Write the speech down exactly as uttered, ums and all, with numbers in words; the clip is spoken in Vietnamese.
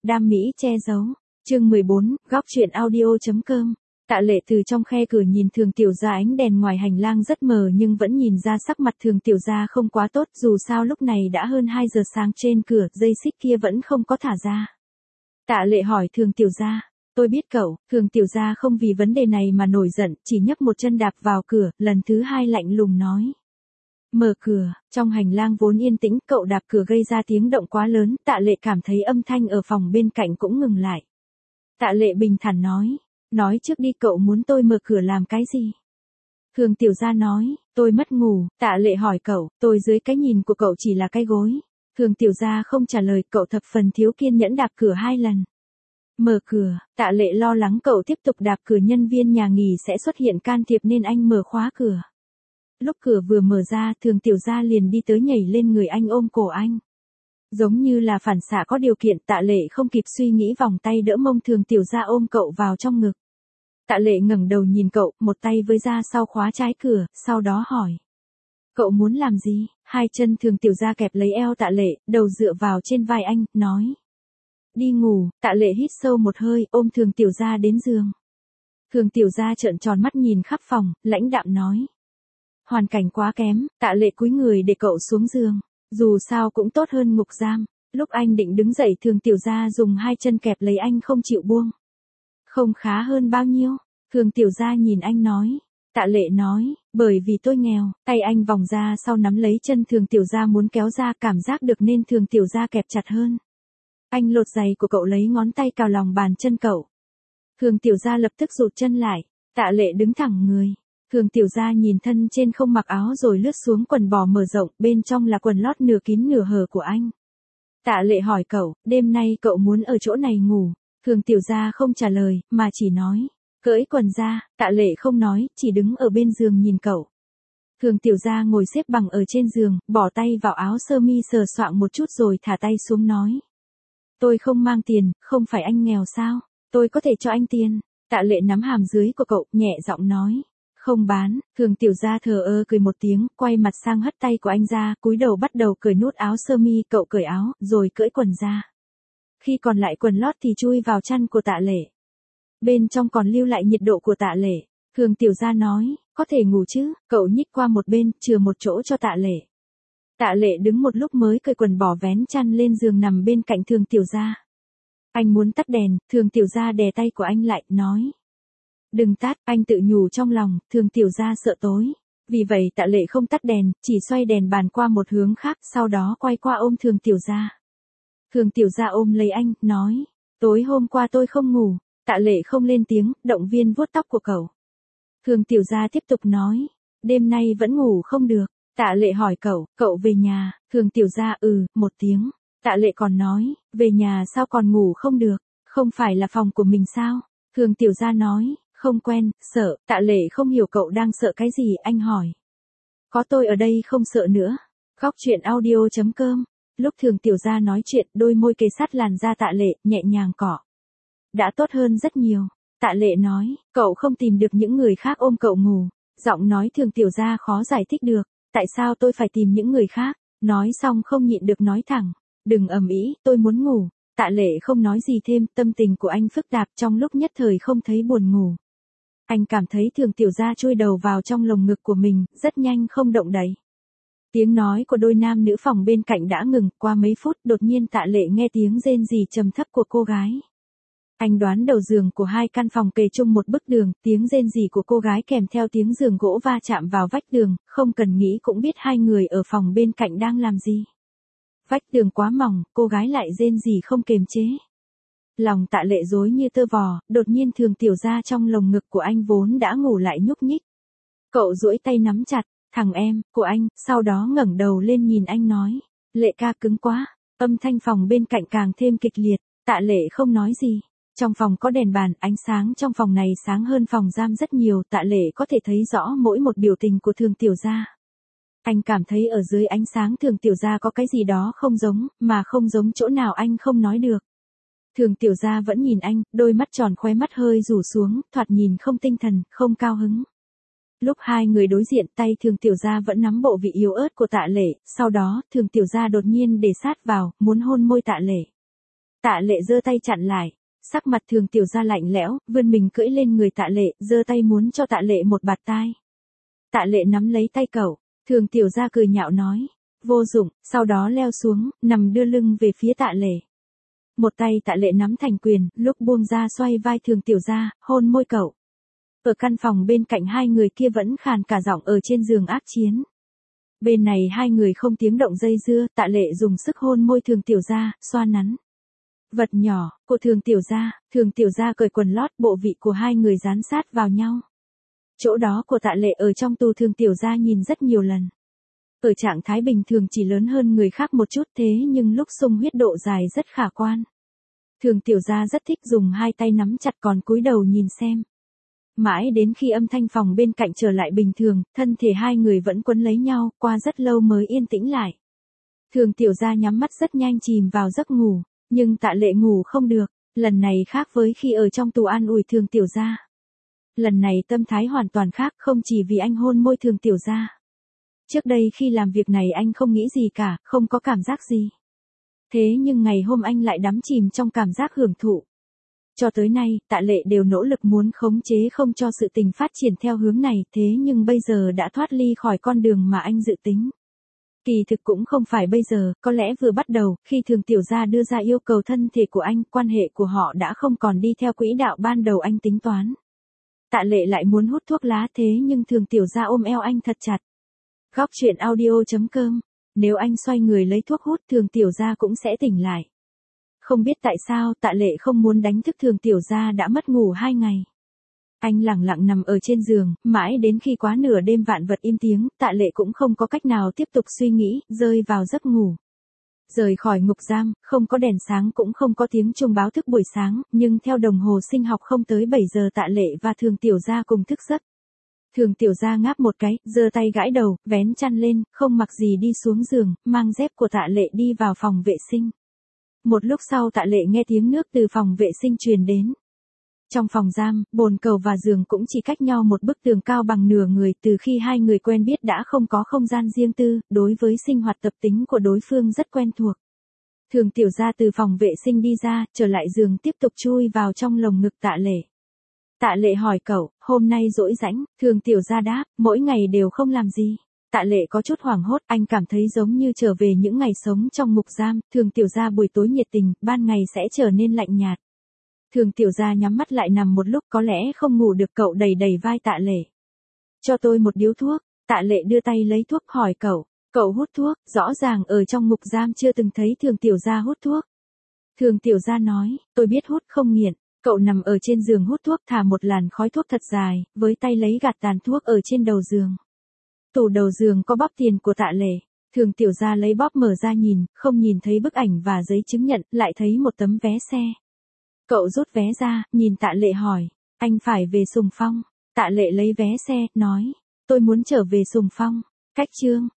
đam mỹ che giấu. Chương mười bốn, góc truyện audio chấm com. Tạ Lệ từ trong khe cửa nhìn Thường Tiểu Gia, ánh đèn ngoài hành lang rất mờ nhưng vẫn nhìn ra sắc mặt Thường Tiểu Gia không quá tốt, dù sao lúc này đã hơn hai giờ sáng, trên cửa dây xích kia vẫn không có thả ra. Tạ Lệ hỏi Thường Tiểu Gia, tôi biết cậu. Thường Tiểu Gia không vì vấn đề này mà nổi giận, chỉ nhấc một chân đạp vào cửa, lần thứ hai lạnh lùng nói. Mở cửa. Trong hành lang vốn yên tĩnh, cậu đạp cửa gây ra tiếng động quá lớn, Tạ Lệ cảm thấy âm thanh ở phòng bên cạnh cũng ngừng lại. Tạ Lệ bình thản nói, nói trước đi, cậu muốn tôi mở cửa làm cái gì? Thường Tiểu Gia nói, tôi mất ngủ. Tạ Lệ hỏi cậu, tôi dưới cái nhìn của cậu chỉ là cái gối. Thường Tiểu Gia không trả lời, cậu thập phần thiếu kiên nhẫn đạp cửa hai lần. Mở cửa. Tạ Lệ lo lắng cậu tiếp tục đạp cửa nhân viên nhà nghỉ sẽ xuất hiện can thiệp nên anh mở khóa cửa. Lúc cửa vừa mở ra, Thường Tiểu Gia liền đi tới nhảy lên người anh ôm cổ anh. Giống như là phản xạ có điều kiện, Tạ Lệ không kịp suy nghĩ vòng tay đỡ mông Thường Tiểu Gia ôm cậu vào trong ngực. Tạ Lệ ngẩng đầu nhìn cậu, một tay với ra sau khóa trái cửa, sau đó hỏi. Cậu muốn làm gì? Hai chân Thường Tiểu Gia kẹp lấy eo Tạ Lệ, đầu dựa vào trên vai anh, nói. Đi ngủ. Tạ Lệ hít sâu một hơi, ôm Thường Tiểu Gia đến giường. Thường Tiểu Gia trợn tròn mắt nhìn khắp phòng, lãnh đạm nói. Hoàn cảnh quá kém. Tạ Lệ cúi người để cậu xuống giường. Dù sao cũng tốt hơn ngục giam. Lúc anh định đứng dậy, Thường Tiểu Gia dùng hai chân kẹp lấy anh không chịu buông. Không khá hơn bao nhiêu. Thường Tiểu Gia nhìn anh nói. Tạ Lệ nói, bởi vì tôi nghèo. Tay anh vòng ra sau nắm lấy chân Thường Tiểu Gia muốn kéo ra, cảm giác được nên Thường Tiểu Gia kẹp chặt hơn. Anh lột giày của cậu, lấy ngón tay cào lòng bàn chân cậu. Thường Tiểu Gia lập tức rụt chân lại. Tạ Lệ đứng thẳng người. Thường Tiểu Gia nhìn thân trên không mặc áo rồi lướt xuống quần bò mở rộng, bên trong là quần lót nửa kín nửa hở của anh. Tạ Lệ hỏi cậu, đêm nay cậu muốn ở chỗ này ngủ? Thường Tiểu Gia không trả lời, mà chỉ nói, cởi quần ra. Tạ Lệ không nói, chỉ đứng ở bên giường nhìn cậu. Thường Tiểu Gia ngồi xếp bằng ở trên giường, bỏ tay vào áo sơ mi sờ soạng một chút rồi thả tay xuống nói. Tôi không mang tiền, không phải anh nghèo sao? Tôi có thể cho anh tiền. Tạ Lệ nắm hàm dưới của cậu, nhẹ giọng nói. Không bán. Thường Tiểu Gia thờ ơ cười một tiếng, quay mặt sang hất tay của anh ra, cúi đầu bắt đầu cởi nút áo sơ mi, cậu cởi áo, rồi cởi quần ra. Khi còn lại quần lót thì chui vào chăn của Tạ Lệ. Bên trong còn lưu lại nhiệt độ của Tạ Lệ. Thường Tiểu Gia nói, có thể ngủ chứ? Cậu nhích qua một bên, chừa một chỗ cho Tạ Lệ. Tạ Lệ đứng một lúc mới cởi quần bỏ vén chăn lên giường nằm bên cạnh Thường Tiểu Gia. Anh muốn tắt đèn. Thường Tiểu Gia đè tay của anh lại, nói. Đừng tắt. Anh tự nhủ trong lòng, Thường Tiểu Gia sợ tối. Vì vậy Tạ Lệ không tắt đèn, chỉ xoay đèn bàn qua một hướng khác, sau đó quay qua ôm Thường Tiểu Gia. Thường Tiểu Gia ôm lấy anh, nói. Tối hôm qua tôi không ngủ. Tạ Lệ không lên tiếng, động viên vuốt tóc của cậu. Thường Tiểu Gia tiếp tục nói. Đêm nay vẫn ngủ không được. Tạ Lệ hỏi cậu, cậu về nhà? Thường Tiểu Gia ừ, một tiếng. Tạ Lệ còn nói, về nhà sao còn ngủ không được? Không phải là phòng của mình sao? Thường Tiểu Gia nói, không quen, sợ. Tạ Lệ không hiểu cậu đang sợ cái gì, anh hỏi. Có tôi ở đây không sợ nữa. Góc truyện audio chấm com. Lúc Thường Tiểu Gia nói chuyện, đôi môi kề sát làn da Tạ Lệ, nhẹ nhàng cọ. Đã tốt hơn rất nhiều. Tạ Lệ nói, cậu không tìm được những người khác ôm cậu ngủ. Giọng nói Thường Tiểu Gia khó giải thích được. Tại sao tôi phải tìm những người khác? Nói xong không nhịn được nói thẳng. Đừng ầm ĩ, tôi muốn ngủ. Tạ Lệ không nói gì thêm, tâm tình của anh phức tạp, trong lúc nhất thời không thấy buồn ngủ. Anh cảm thấy Thường Tiểu Gia chui đầu vào trong lồng ngực của mình, rất nhanh không động đậy. Tiếng nói của đôi nam nữ phòng bên cạnh đã ngừng, qua mấy phút đột nhiên Tạ Lệ nghe tiếng rên rỉ trầm thấp của cô gái. Anh đoán đầu giường của hai căn phòng kề chung một bức đường, tiếng rên rỉ của cô gái kèm theo tiếng giường gỗ va chạm vào vách đường, không cần nghĩ cũng biết hai người ở phòng bên cạnh đang làm gì. Vách tường quá mỏng, cô gái lại rên rỉ không kềm chế. Lòng Tạ Lệ rối như tơ vò, đột nhiên Thường Tiểu Gia trong lồng ngực của anh vốn đã ngủ lại nhúc nhích. Cậu duỗi tay nắm chặt, thằng em, của anh, sau đó ngẩng đầu lên nhìn anh nói, Lệ ca cứng quá. Âm thanh phòng bên cạnh càng thêm kịch liệt, Tạ Lệ không nói gì. Trong phòng có đèn bàn, ánh sáng trong phòng này sáng hơn phòng giam rất nhiều, Tạ Lệ có thể thấy rõ mỗi một biểu tình của Thường Tiểu Gia. Anh cảm thấy ở dưới ánh sáng Thường Tiểu Gia có cái gì đó không giống, mà không giống chỗ nào anh không nói được. Thường Tiểu Gia vẫn nhìn anh, đôi mắt tròn khóe mắt hơi rủ xuống, thoạt nhìn không tinh thần, không cao hứng. Lúc hai người đối diện, tay Thường Tiểu Gia vẫn nắm bộ vị yếu ớt của Tạ Lệ, sau đó, Thường Tiểu Gia đột nhiên để sát vào, muốn hôn môi Tạ Lệ. Tạ Lệ giơ tay chặn lại. Sắc mặt Thường Tiểu Gia lạnh lẽo, vươn mình cưỡi lên người Tạ Lệ, giơ tay muốn cho Tạ Lệ một bạt tai. Tạ Lệ nắm lấy tay cậu, Thường Tiểu Gia cười nhạo nói, vô dụng, sau đó leo xuống, nằm đưa lưng về phía Tạ Lệ. Một tay Tạ Lệ nắm thành quyền, lúc buông ra xoay vai Thường Tiểu Gia, hôn môi cậu. Ở căn phòng bên cạnh hai người kia vẫn khàn cả giọng ở trên giường ác chiến. Bên này hai người không tiếng động dây dưa, Tạ Lệ dùng sức hôn môi Thường Tiểu Gia, xoa nắn. Vật nhỏ, của Thường Tiểu Gia, Thường Tiểu Gia cởi quần lót, bộ vị của hai người dán sát vào nhau. Chỗ đó của Tạ Lệ ở trong tù Thường Tiểu Gia nhìn rất nhiều lần. Ở trạng thái bình thường chỉ lớn hơn người khác một chút thế nhưng lúc xung huyết độ dài rất khả quan. Thường Tiểu Gia rất thích dùng hai tay nắm chặt còn cúi đầu nhìn xem. Mãi đến khi âm thanh phòng bên cạnh trở lại bình thường, thân thể hai người vẫn quấn lấy nhau, qua rất lâu mới yên tĩnh lại. Thường Tiểu Gia nhắm mắt rất nhanh chìm vào giấc ngủ, nhưng Tạ Lệ ngủ không được, lần này khác với khi ở trong tù an ủi Thường Tiểu Gia. Lần này tâm thái hoàn toàn khác, không chỉ vì anh hôn môi Thường Tiểu Gia. Trước đây khi làm việc này anh không nghĩ gì cả, không có cảm giác gì. Thế nhưng ngày hôm anh lại đắm chìm trong cảm giác hưởng thụ. Cho tới nay, Tạ Lệ đều nỗ lực muốn khống chế không cho sự tình phát triển theo hướng này, thế nhưng bây giờ đã thoát ly khỏi con đường mà anh dự tính. Kỳ thực cũng không phải bây giờ, có lẽ vừa bắt đầu, khi Thường Tiểu Gia đưa ra yêu cầu thân thể của anh, quan hệ của họ đã không còn đi theo quỹ đạo ban đầu anh tính toán. Tạ Lệ lại muốn hút thuốc lá thế nhưng Thường Tiểu Gia ôm eo anh thật chặt. Góc truyện audio chấm com. Nếu anh xoay người lấy thuốc hút Thường Tiểu Gia cũng sẽ tỉnh lại. Không biết tại sao Tạ Lệ không muốn đánh thức Thường Tiểu Gia đã mất ngủ hai ngày. Anh lẳng lặng nằm ở trên giường, mãi đến khi quá nửa đêm vạn vật im tiếng, Tạ Lệ cũng không có cách nào tiếp tục suy nghĩ, rơi vào giấc ngủ. Rời khỏi ngục giam, không có đèn sáng cũng không có tiếng chuông báo thức buổi sáng, nhưng theo đồng hồ sinh học không tới bảy giờ Tạ Lệ và Thường Tiểu Gia cùng thức giấc. Thường Tiểu Gia ngáp một cái, giơ tay gãi đầu, vén chăn lên, không mặc gì đi xuống giường, mang dép của Tạ Lệ đi vào phòng vệ sinh. Một lúc sau Tạ Lệ nghe tiếng nước từ phòng vệ sinh truyền đến. Trong phòng giam, bồn cầu và giường cũng chỉ cách nhau một bức tường cao bằng nửa người, từ khi hai người quen biết đã không có không gian riêng tư, đối với sinh hoạt tập tính của đối phương rất quen thuộc. Thường Tiểu Gia từ phòng vệ sinh đi ra, trở lại giường tiếp tục chui vào trong lồng ngực Tạ Lệ. Tạ Lệ hỏi cậu, hôm nay rỗi rãnh, Thường Tiểu Gia đáp, mỗi ngày đều không làm gì. Tạ Lệ có chút hoảng hốt, anh cảm thấy giống như trở về những ngày sống trong ngục giam, Thường Tiểu Gia buổi tối nhiệt tình, ban ngày sẽ trở nên lạnh nhạt. Thường Tiểu Gia nhắm mắt lại nằm một lúc có lẽ không ngủ được cậu đẩy đẩy vai Tạ Lệ. Cho tôi một điếu thuốc, Tạ Lệ đưa tay lấy thuốc hỏi cậu, cậu hút thuốc, rõ ràng ở trong ngục giam chưa từng thấy Thường Tiểu Gia hút thuốc. Thường Tiểu Gia nói, tôi biết hút không nghiện. Cậu nằm ở trên giường hút thuốc thả một làn khói thuốc thật dài, với tay lấy gạt tàn thuốc ở trên đầu giường. Tủ đầu giường có bóp tiền của Tạ Lệ. Thường Tiểu Gia lấy bóp mở ra nhìn, không nhìn thấy bức ảnh và giấy chứng nhận, lại thấy một tấm vé xe. Cậu rút vé ra, nhìn Tạ Lệ hỏi, anh phải về Sùng Phong. Tạ Lệ lấy vé xe, nói, tôi muốn trở về Sùng Phong. Cách chương